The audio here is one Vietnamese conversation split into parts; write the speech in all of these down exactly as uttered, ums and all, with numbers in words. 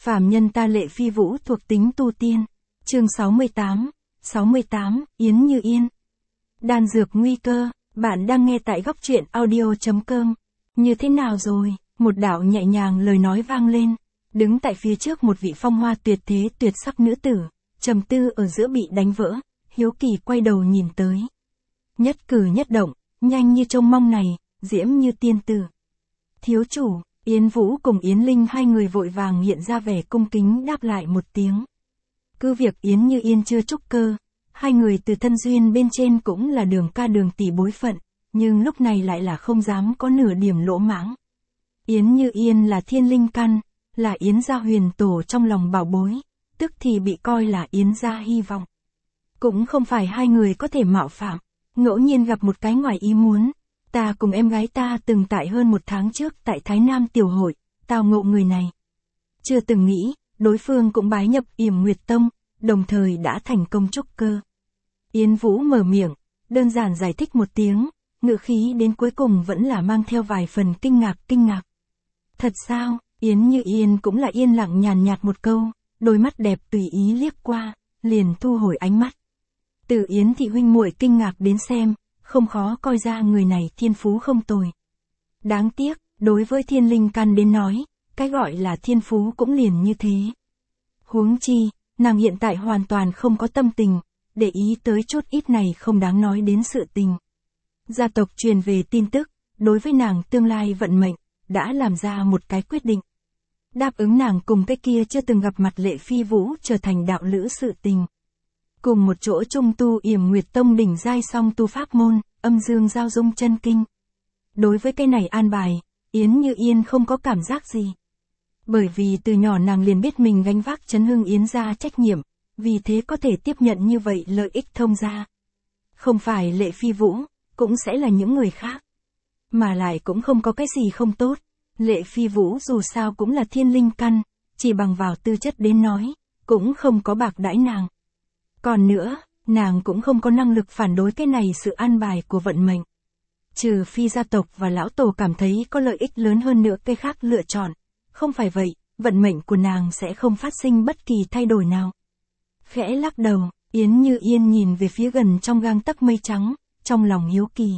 Phàm nhân ta Lệ Phi Vũ thuộc tính tu tiên. Chương sáu mươi tám, sáu mươi tám, Yến Như Yên. Đan dược nguy cơ, bạn đang nghe tại góc truyện audio chấm com. Như thế nào rồi? Một đạo nhẹ nhàng lời nói vang lên, đứng tại phía trước một vị phong hoa tuyệt thế tuyệt sắc nữ tử, trầm tư ở giữa bị đánh vỡ, hiếu kỳ quay đầu nhìn tới. Nhất cử nhất động, nhanh như trông mong này, diễm như tiên tử. Thiếu chủ, Yến Vũ cùng Yến Linh hai người vội vàng hiện ra vẻ cung kính đáp lại một tiếng. Cứ việc Yến Như Yên chưa trúc cơ, hai người từ thân duyên bên trên cũng là đường ca đường tỷ bối phận, nhưng lúc này lại là không dám có nửa điểm lỗ mãng. Yến Như Yên là thiên linh căn, là Yến gia huyền tổ trong lòng bảo bối, tức thì bị coi là Yến gia hy vọng. Cũng không phải hai người có thể mạo phạm, ngẫu nhiên gặp một cái ngoài ý muốn. Ta cùng em gái ta từng tại hơn một tháng trước tại Thái Nam Tiểu Hội, tao ngộ người này. Chưa từng nghĩ, đối phương cũng bái nhập Yểm Nguyệt Tông, đồng thời đã thành công trúc cơ. Yến Vũ mở miệng, đơn giản giải thích một tiếng, ngữ khí đến cuối cùng vẫn là mang theo vài phần kinh ngạc kinh ngạc. Thật sao? Yến Như Yên cũng là yên lặng nhàn nhạt một câu, đôi mắt đẹp tùy ý liếc qua, liền thu hồi ánh mắt. Từ Yến thị huynh muội kinh ngạc đến xem, không khó coi ra người này thiên phú không tồi. Đáng tiếc, đối với thiên linh căn đến nói, cái gọi là thiên phú cũng liền như thế. Huống chi, nàng hiện tại hoàn toàn không có tâm tình, để ý tới chút ít này không đáng nói đến sự tình. Gia tộc truyền về tin tức, đối với nàng tương lai vận mệnh, đã làm ra một cái quyết định. Đáp ứng nàng cùng cái kia chưa từng gặp mặt Lệ Phi Vũ trở thành đạo lữ sự tình. Cùng một chỗ trung tu Yểm Nguyệt Tông đỉnh giai song tu pháp môn, âm dương giao dung chân kinh. Đối với cái này an bài, Yến Như Yên không có cảm giác gì. Bởi vì từ nhỏ nàng liền biết mình gánh vác chấn hưng Yến gia trách nhiệm, vì thế có thể tiếp nhận như vậy lợi ích thông gia. Không phải Lệ Phi Vũ, cũng sẽ là những người khác. Mà lại cũng không có cái gì không tốt. Lệ Phi Vũ dù sao cũng là thiên linh căn, chỉ bằng vào tư chất đến nói, cũng không có bạc đãi nàng. Còn nữa, nàng cũng không có năng lực phản đối cái này sự an bài của vận mệnh. Trừ phi gia tộc và lão tổ cảm thấy có lợi ích lớn hơn nữa cái khác lựa chọn. Không phải vậy, vận mệnh của nàng sẽ không phát sinh bất kỳ thay đổi nào. Khẽ lắc đầu, Yến Như Yên nhìn về phía gần trong gang tấc mây trắng, trong lòng hiếu kỳ.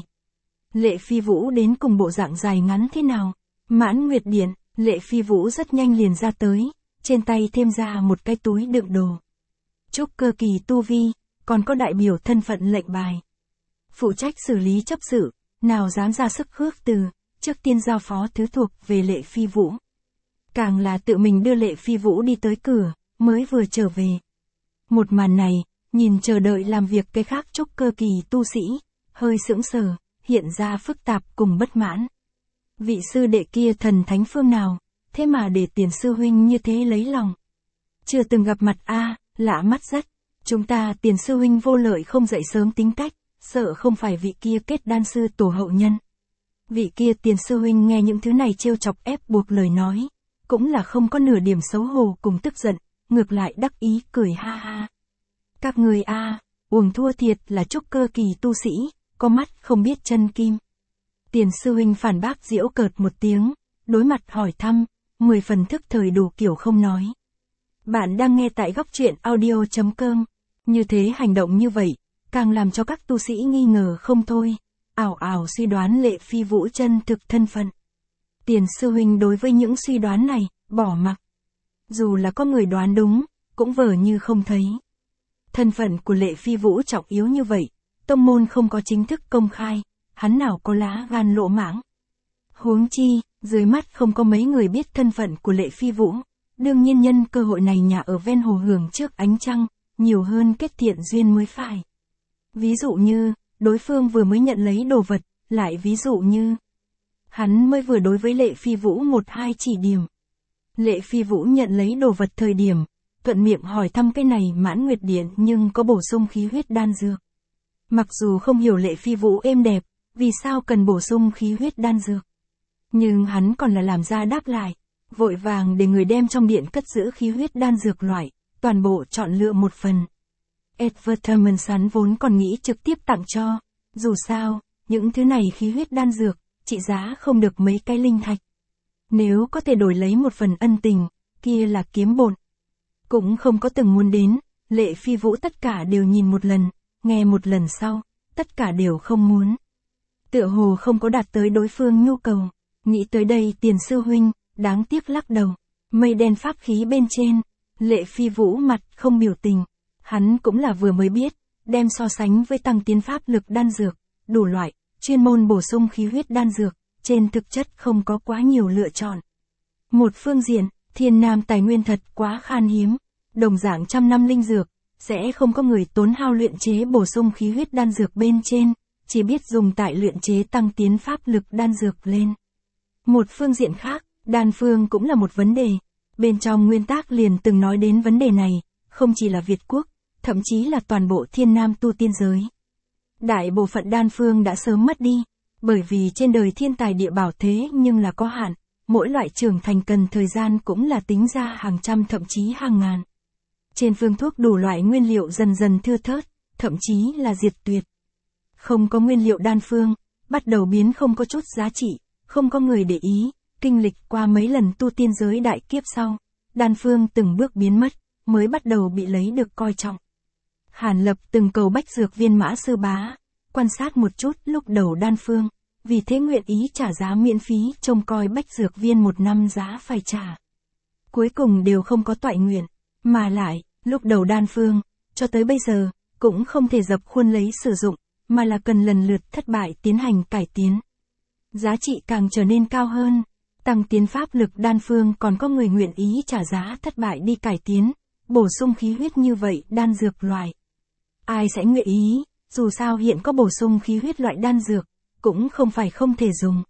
Lệ Phi Vũ đến cùng bộ dạng dài ngắn thế nào? Mãn Nguyệt Điện, Lệ Phi Vũ rất nhanh liền ra tới, trên tay thêm ra một cái túi đựng đồ. Trúc cơ kỳ tu vi, còn có đại biểu thân phận lệnh bài. Phụ trách xử lý chấp sự, nào dám ra sức khước từ, trước tiên giao phó thứ thuộc về Lệ Phi Vũ. Càng là tự mình đưa Lệ Phi Vũ đi tới cửa, mới vừa trở về. Một màn này, nhìn chờ đợi làm việc cái khác trúc cơ kỳ tu sĩ, hơi sững sờ, hiện ra phức tạp cùng bất mãn. Vị sư đệ kia thần thánh phương nào, thế mà để Tiền sư huynh như thế lấy lòng. Chưa từng gặp mặt a, à, lạ mắt rất. Chúng ta Tiền sư huynh vô lợi không dậy sớm tính cách, sợ không phải vị kia kết đan sư tổ hậu nhân. Vị kia Tiền sư huynh nghe những thứ này trêu chọc ép buộc lời nói, cũng là không có nửa điểm xấu hổ cùng tức giận, ngược lại đắc ý cười ha ha. Các người a, à, uổng thua thiệt là trúc cơ kỳ tu sĩ, có mắt không biết chân kim. Tiền sư huynh phản bác giễu cợt một tiếng, đối mặt hỏi thăm, mười phần thức thời đủ kiểu không nói. Bạn đang nghe tại góc truyện audio chấm com. Như thế hành động như vậy, càng làm cho các tu sĩ nghi ngờ không thôi, ảo ảo suy đoán Lệ Phi Vũ chân thực thân phận. Tiền sư huynh đối với những suy đoán này, bỏ mặc. Dù là có người đoán đúng, cũng vờ như không thấy. Thân phận của Lệ Phi Vũ trọng yếu như vậy, tông môn không có chính thức công khai, hắn nào có lá gan lỗ mãng. Huống chi, dưới mắt không có mấy người biết thân phận của Lệ Phi Vũ, đương nhiên nhân cơ hội này nhà ở ven hồ hưởng trước ánh trăng, nhiều hơn kết thiện duyên mới phải. Ví dụ như, đối phương vừa mới nhận lấy đồ vật, lại ví dụ như, hắn mới vừa đối với Lệ Phi Vũ một hai chỉ điểm. Lệ Phi Vũ nhận lấy đồ vật thời điểm, thuận miệng hỏi thăm cái này Mãn Nguyệt Điện nhưng có bổ sung khí huyết đan dược. Mặc dù không hiểu Lệ Phi Vũ êm đẹp, vì sao cần bổ sung khí huyết đan dược. Nhưng hắn còn là làm ra đáp lại, vội vàng để người đem trong điện cất giữ khí huyết đan dược loại, toàn bộ chọn lựa một phần. Edward hắn vốn còn nghĩ trực tiếp tặng cho, dù sao, những thứ này khí huyết đan dược, trị giá không được mấy cái linh thạch. Nếu có thể đổi lấy một phần ân tình, kia là kiếm bộn. Cũng không có từng muốn đến, Lệ Phi Vũ tất cả đều nhìn một lần, nghe một lần sau, tất cả đều không muốn. Tựa hồ không có đạt tới đối phương nhu cầu, nghĩ tới đây Tiền sư huynh, đáng tiếc lắc đầu, mây đen pháp khí bên trên, Lệ Phi Vũ mặt không biểu tình, hắn cũng là vừa mới biết, đem so sánh với tăng tiến pháp lực đan dược, đủ loại, chuyên môn bổ sung khí huyết đan dược, trên thực chất không có quá nhiều lựa chọn. Một phương diện, thiên nam tài nguyên thật quá khan hiếm, đồng dạng trăm năm linh dược, sẽ không có người tốn hao luyện chế bổ sung khí huyết đan dược bên trên, chỉ biết dùng tại luyện chế tăng tiến pháp lực đan dược lên. Một phương diện khác, đan phương cũng là một vấn đề, bên trong nguyên tác liền từng nói đến vấn đề này, không chỉ là Việt quốc, thậm chí là toàn bộ thiên nam tu tiên giới. Đại bộ phận đan phương đã sớm mất đi, bởi vì trên đời thiên tài địa bảo thế nhưng là có hạn, mỗi loại trưởng thành cần thời gian cũng là tính ra hàng trăm thậm chí hàng ngàn. Trên phương thuốc đủ loại nguyên liệu dần dần thưa thớt, thậm chí là diệt tuyệt. Không có nguyên liệu đan phương, bắt đầu biến không có chút giá trị, không có người để ý, kinh lịch qua mấy lần tu tiên giới đại kiếp sau, đan phương từng bước biến mất, mới bắt đầu bị lấy được coi trọng. Hàn Lập từng cầu Bách Dược Viên Mã Sư Bá, quan sát một chút lúc đầu đan phương, vì thế nguyện ý trả giá miễn phí trông coi Bách Dược Viên một năm giá phải trả. Cuối cùng đều không có toại nguyện, mà lại, lúc đầu đan phương, cho tới bây giờ, cũng không thể dập khuôn lấy sử dụng, mà là cần lần lượt thất bại tiến hành cải tiến. Giá trị càng trở nên cao hơn, tăng tiến pháp lực đan phương còn có người nguyện ý trả giá thất bại đi cải tiến, bổ sung khí huyết như vậy đan dược loại. Ai sẽ nguyện ý, dù sao hiện có bổ sung khí huyết loại đan dược, cũng không phải không thể dùng.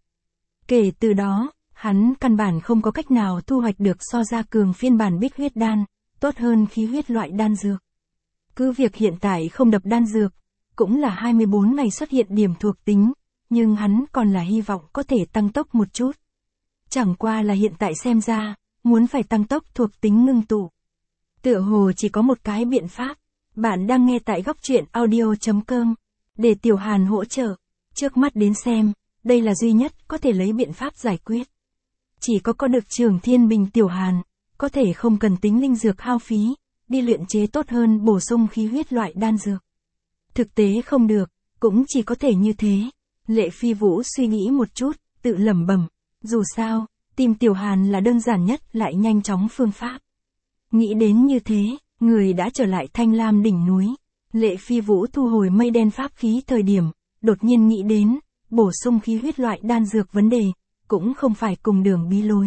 Kể từ đó, hắn căn bản không có cách nào thu hoạch được so ra cường phiên bản bích huyết đan, tốt hơn khí huyết loại đan dược. Cứ việc hiện tại không đập đan dược, cũng là hai mươi bốn ngày xuất hiện điểm thuộc tính, nhưng hắn còn là hy vọng có thể tăng tốc một chút. Chẳng qua là hiện tại xem ra, muốn phải tăng tốc thuộc tính ngưng tụ. Tựa hồ chỉ có một cái biện pháp, bạn đang nghe tại góc truyện audio chấm com, để Tiểu Hàn hỗ trợ, trước mắt đến xem, đây là duy nhất có thể lấy biện pháp giải quyết. Chỉ có có được Trường Thiên Bình Tiểu Hàn, có thể không cần tính linh dược hao phí, đi luyện chế tốt hơn bổ sung khí huyết loại đan dược. Thực tế không được, cũng chỉ có thể như thế. Lệ Phi Vũ suy nghĩ một chút, tự lẩm bẩm, dù sao, tìm Tiểu Hàn là đơn giản nhất lại nhanh chóng phương pháp. Nghĩ đến như thế, người đã trở lại Thanh Lam đỉnh núi. Lệ Phi Vũ thu hồi mây đen pháp khí thời điểm, đột nhiên nghĩ đến, bổ sung khí huyết loại đan dược vấn đề, cũng không phải cùng đường bí lối.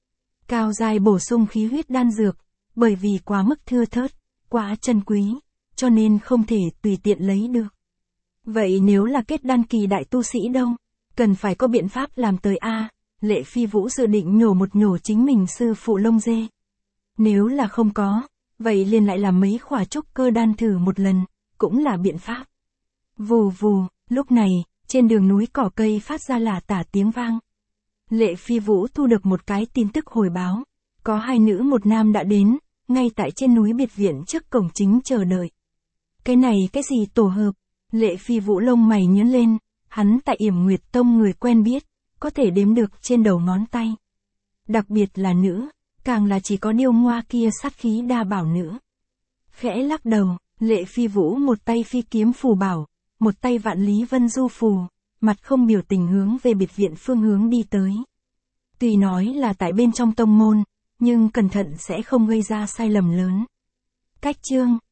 Cao giai bổ sung khí huyết đan dược, bởi vì quá mức thưa thớt, quá chân quý, cho nên không thể tùy tiện lấy được. Vậy nếu là kết đan kỳ đại tu sĩ đâu? Cần phải có biện pháp làm tới A, Lệ Phi Vũ dự định nhổ một nhổ chính mình sư phụ lông dê. Nếu là không có, vậy liền lại làm mấy khỏa trúc cơ đan thử một lần, cũng là biện pháp. Vù vù, lúc này, trên đường núi cỏ cây phát ra lả tả tiếng vang. Lệ Phi Vũ thu được một cái tin tức hồi báo, có hai nữ một nam đã đến, ngay tại trên núi biệt viện trước cổng chính chờ đợi. Cái này cái gì tổ hợp? Lệ Phi Vũ lông mày nhướng lên, hắn tại Yểm Nguyệt Tông người quen biết, có thể đếm được trên đầu ngón tay. Đặc biệt là nữ, càng là chỉ có Điêu Ngoa kia sát khí đa bảo nữ. Khẽ lắc đầu, Lệ Phi Vũ một tay phi kiếm phù bảo, một tay vạn lý vân du phù, mặt không biểu tình hướng về biệt viện phương hướng đi tới. Tuy nói là tại bên trong tông môn, nhưng cẩn thận sẽ không gây ra sai lầm lớn. Cách chương